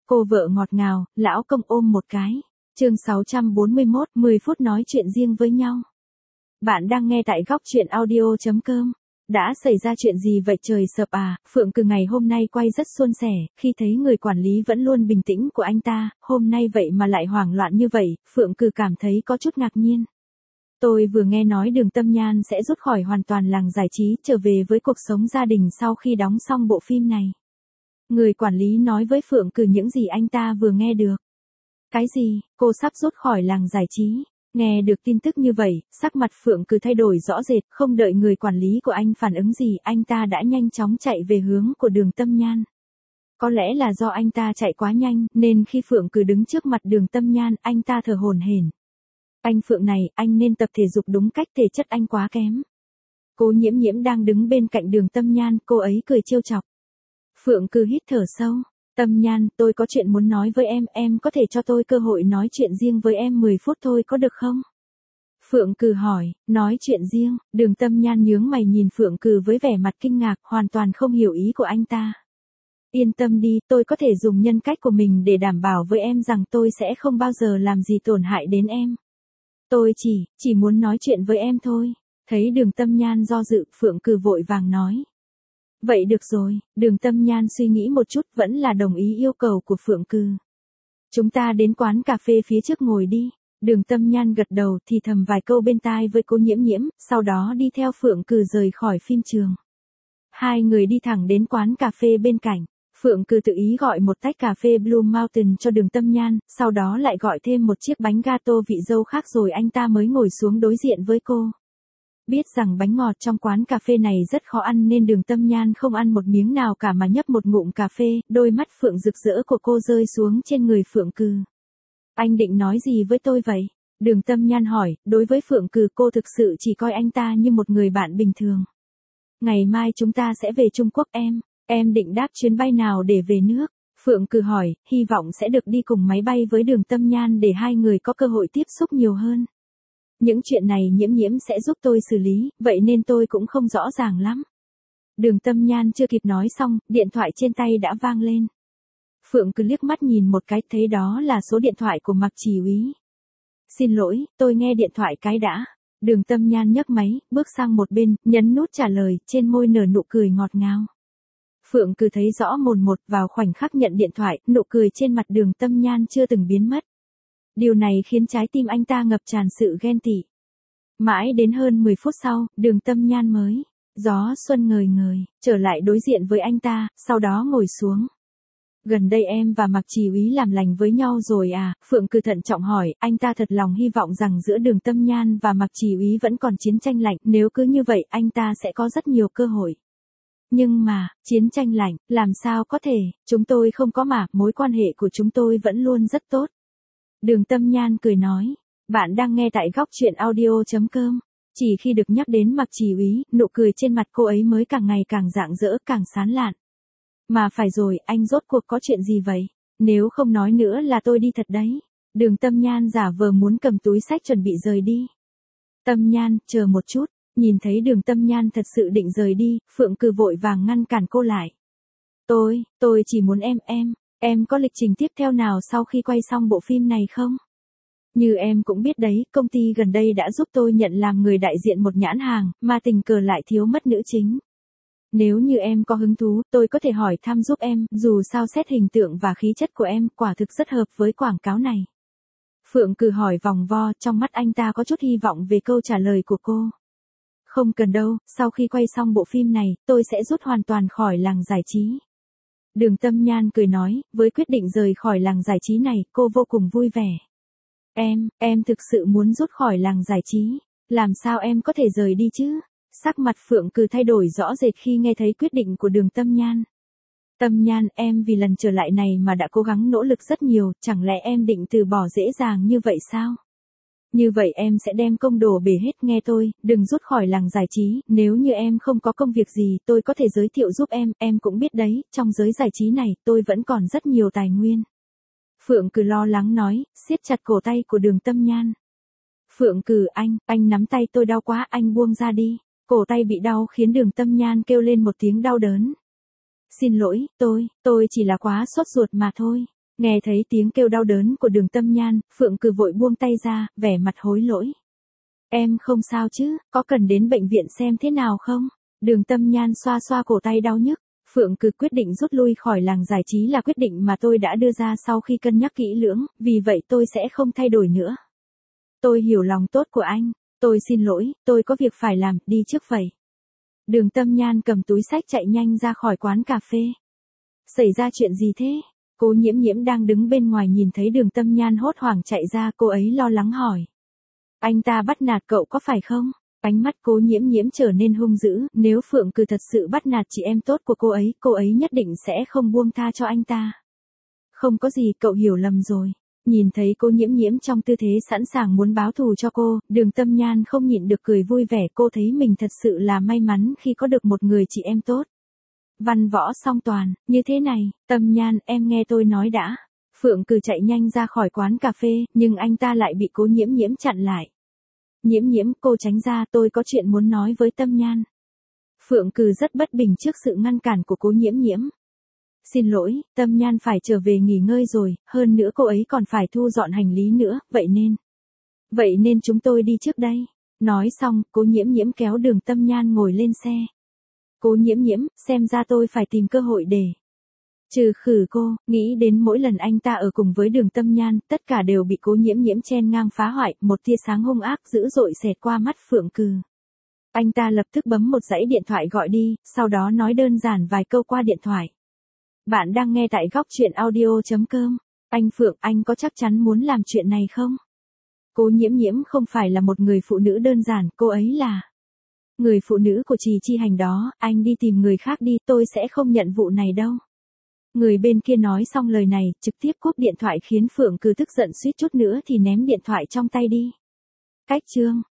Cô vợ ngọt ngào, lão công ôm một cái. Chương 641, 10 phút nói chuyện riêng với nhau. Bạn đang nghe tại góc chuyện audio.com. Đã xảy ra chuyện gì vậy trời sập à? Phượng Cừ ngày hôm nay quay rất suôn sẻ, khi thấy người quản lý vẫn luôn bình tĩnh của anh ta, hôm nay vậy mà lại hoảng loạn như vậy, Phượng Cừ cảm thấy có chút ngạc nhiên. Tôi vừa nghe nói Đường Tâm Nhan sẽ rút khỏi hoàn toàn làng giải trí, trở về với cuộc sống gia đình sau khi đóng xong bộ phim này. Người quản lý nói với Phượng Cừ những gì anh ta vừa nghe được. Cái gì, cô sắp rút khỏi làng giải trí? Nghe được tin tức như vậy, sắc mặt Phượng Cừ thay đổi rõ rệt, không đợi người quản lý của anh phản ứng gì, anh ta đã nhanh chóng chạy về hướng của Đường Tâm Nhan. Có lẽ là do anh ta chạy quá nhanh, nên khi Phượng Cừ đứng trước mặt Đường Tâm Nhan, anh ta thở hổn hển. Anh Phượng này, anh nên tập thể dục đúng cách, thể chất anh quá kém. Cô Nhiễm Nhiễm đang đứng bên cạnh Đường Tâm Nhan, cô ấy cười trêu chọc. Phượng Cừ hít thở sâu. Tâm Nhan, tôi có chuyện muốn nói với em có thể cho tôi cơ hội nói chuyện riêng với em 10 phút thôi có được không? Phượng Cừ hỏi, nói chuyện riêng, Đường Tâm Nhan nhướng mày nhìn Phượng Cừ với vẻ mặt kinh ngạc, hoàn toàn không hiểu ý của anh ta. Yên tâm đi, tôi có thể dùng nhân cách của mình để đảm bảo với em rằng tôi sẽ không bao giờ làm gì tổn hại đến em. Tôi chỉ muốn nói chuyện với em thôi. Thấy Đường Tâm Nhan do dự, Phượng Cừ vội vàng nói. Vậy được rồi, Đường Tâm Nhan suy nghĩ một chút vẫn là đồng ý yêu cầu của Phượng Cừ. Chúng ta đến quán cà phê phía trước ngồi đi. Đường Tâm Nhan gật đầu thì thầm vài câu bên tai với cô Nhiễm Nhiễm, sau đó đi theo Phượng Cừ rời khỏi phim trường. Hai người đi thẳng đến quán cà phê bên cạnh. Phượng Cừ tự ý gọi một tách cà phê Blue Mountain cho Đường Tâm Nhan, sau đó lại gọi thêm một chiếc bánh gato vị dâu khác rồi anh ta mới ngồi xuống đối diện với cô. Biết rằng bánh ngọt trong quán cà phê này rất khó ăn nên Đường Tâm Nhan không ăn một miếng nào cả mà nhấp một ngụm cà phê, đôi mắt Phượng rực rỡ của cô rơi xuống trên người Phượng Cừ. Anh định nói gì với tôi vậy? Đường Tâm Nhan hỏi, đối với Phượng Cừ cô thực sự chỉ coi anh ta như một người bạn bình thường. Ngày mai chúng ta sẽ về Trung Quốc em định đáp chuyến bay nào để về nước? Phượng Cừ hỏi, hy vọng sẽ được đi cùng máy bay với Đường Tâm Nhan để hai người có cơ hội tiếp xúc nhiều hơn. Những chuyện này Nhiễm Nhiễm sẽ giúp tôi xử lý, vậy nên tôi cũng không rõ ràng lắm. Đường Tâm Nhan chưa kịp nói xong, điện thoại trên tay đã vang lên. Phượng Cừ liếc mắt nhìn một cái thấy đó là số điện thoại của Mạc Chỉ Úy. Xin lỗi, tôi nghe điện thoại cái đã. Đường Tâm Nhan nhấc máy, bước sang một bên, nhấn nút trả lời, trên môi nở nụ cười ngọt ngào. Phượng Cừ thấy rõ mồn một, vào khoảnh khắc nhận điện thoại, nụ cười trên mặt Đường Tâm Nhan chưa từng biến mất. Điều này khiến trái tim anh ta ngập tràn sự ghen tị. Mãi đến hơn 10 phút sau, Đường Tâm Nhan mới, gió xuân ngời ngời, trở lại đối diện với anh ta, sau đó ngồi xuống. Gần đây em và Mạc Chỉ Úy làm lành với nhau rồi à? Phượng Cừ thận trọng hỏi, anh ta thật lòng hy vọng rằng giữa Đường Tâm Nhan và Mạc Chỉ Úy vẫn còn chiến tranh lạnh, nếu cứ như vậy anh ta sẽ có rất nhiều cơ hội. Nhưng mà, chiến tranh lạnh, làm sao có thể, chúng tôi không có mà, mối quan hệ của chúng tôi vẫn luôn rất tốt. Đường Tâm Nhan cười nói, bạn đang nghe tại góc chuyện audio.com. Chỉ khi được nhắc đến Mạc Chỉ Úy, nụ cười trên mặt cô ấy mới càng ngày càng rạng rỡ, càng sán lạn. Mà phải rồi, anh rốt cuộc có chuyện gì vậy? Nếu không nói nữa là tôi đi thật đấy. Đường Tâm Nhan giả vờ muốn cầm túi xách chuẩn bị rời đi. Tâm Nhan, chờ một chút. Nhìn thấy Đường Tâm Nhan thật sự định rời đi, Phượng Cừ vội vàng ngăn cản cô lại. Tôi chỉ muốn em có lịch trình tiếp theo nào sau khi quay xong bộ phim này không? Như em cũng biết đấy, công ty gần đây đã giúp tôi nhận làm người đại diện một nhãn hàng, mà tình cờ lại thiếu mất nữ chính. Nếu như em có hứng thú, tôi có thể hỏi thăm giúp em, dù sao xét hình tượng và khí chất của em, quả thực rất hợp với quảng cáo này. Phượng Cừ hỏi vòng vo, trong mắt anh ta có chút hy vọng về câu trả lời của cô. Không cần đâu, sau khi quay xong bộ phim này, tôi sẽ rút hoàn toàn khỏi làng giải trí. Đường Tâm Nhan cười nói, với quyết định rời khỏi làng giải trí này, cô vô cùng vui vẻ. Em thực sự muốn rút khỏi làng giải trí, làm sao em có thể rời đi chứ? Sắc mặt Phượng Cừ thay đổi rõ rệt khi nghe thấy quyết định của Đường Tâm Nhan. Tâm Nhan, em vì lần trở lại này mà đã cố gắng nỗ lực rất nhiều, chẳng lẽ em định từ bỏ dễ dàng như vậy sao? Như vậy em sẽ đem công đổ bể hết, nghe tôi, đừng rút khỏi làng giải trí, nếu như em không có công việc gì, tôi có thể giới thiệu giúp em cũng biết đấy, trong giới giải trí này, tôi vẫn còn rất nhiều tài nguyên. Phượng Cừ lo lắng nói, siết chặt cổ tay của Đường Tâm Nhan. Phượng Cừ, anh nắm tay tôi đau quá, anh buông ra đi. Cổ tay bị đau khiến Đường Tâm Nhan kêu lên một tiếng đau đớn. Xin lỗi, tôi chỉ là quá sốt ruột mà thôi. Nghe thấy tiếng kêu đau đớn của Đường Tâm Nhan, Phượng Cừ vội buông tay ra, vẻ mặt hối lỗi. Em không sao chứ, có cần đến bệnh viện xem thế nào không? Đường Tâm Nhan xoa xoa cổ tay đau nhức. Phượng Cừ quyết định rút lui khỏi làng giải trí là quyết định mà tôi đã đưa ra sau khi cân nhắc kỹ lưỡng, vì vậy tôi sẽ không thay đổi nữa. Tôi hiểu lòng tốt của anh, tôi xin lỗi, tôi có việc phải làm, đi trước vậy. Đường Tâm Nhan cầm túi xách chạy nhanh ra khỏi quán cà phê. Xảy ra chuyện gì thế? Cố Nhiễm Nhiễm đang đứng bên ngoài nhìn thấy Đường Tâm Nhan hốt hoảng chạy ra, cô ấy lo lắng hỏi. Anh ta bắt nạt cậu có phải không? Ánh mắt Cố Nhiễm Nhiễm trở nên hung dữ, nếu Phượng Cừ thật sự bắt nạt chị em tốt của cô ấy nhất định sẽ không buông tha cho anh ta. Không có gì, cậu hiểu lầm rồi. Nhìn thấy Cố Nhiễm Nhiễm trong tư thế sẵn sàng muốn báo thù cho cô, Đường Tâm Nhan không nhịn được cười vui vẻ, cô thấy mình thật sự là may mắn khi có được một người chị em tốt. Văn võ song toàn, như thế này, Tâm Nhan, em nghe tôi nói đã. Phượng Cừ chạy nhanh ra khỏi quán cà phê, nhưng anh ta lại bị Cố Nhiễm Nhiễm chặn lại. Nhiễm Nhiễm, cô tránh ra, tôi có chuyện muốn nói với Tâm Nhan. Phượng Cừ rất bất bình trước sự ngăn cản của Cố Nhiễm Nhiễm. Xin lỗi, Tâm Nhan phải trở về nghỉ ngơi rồi, hơn nữa cô ấy còn phải thu dọn hành lý nữa, vậy nên chúng tôi đi trước đây. Nói xong, Cố Nhiễm Nhiễm kéo Đường Tâm Nhan ngồi lên xe. Cố Nhiễm Nhiễm, xem ra tôi phải tìm cơ hội để trừ khử cô, nghĩ đến mỗi lần anh ta ở cùng với Đường Tâm Nhan, tất cả đều bị Cố Nhiễm Nhiễm chen ngang phá hoại, một tia sáng hung ác dữ dội xẹt qua mắt Phượng Cừ. Anh ta lập tức bấm một dãy điện thoại gọi đi, sau đó nói đơn giản vài câu qua điện thoại. Bạn đang nghe tại góc truyện audio.com. Anh Phượng, anh có chắc chắn muốn làm chuyện này không? Cố Nhiễm Nhiễm không phải là một người phụ nữ đơn giản, cô ấy là người phụ nữ của Trì Chi Hành đó, anh đi tìm người khác đi, tôi sẽ không nhận vụ này đâu. Người bên kia nói xong lời này, trực tiếp cúp điện thoại khiến Phượng Cừ tức giận suýt chút nữa thì ném điện thoại trong tay đi. Cách chương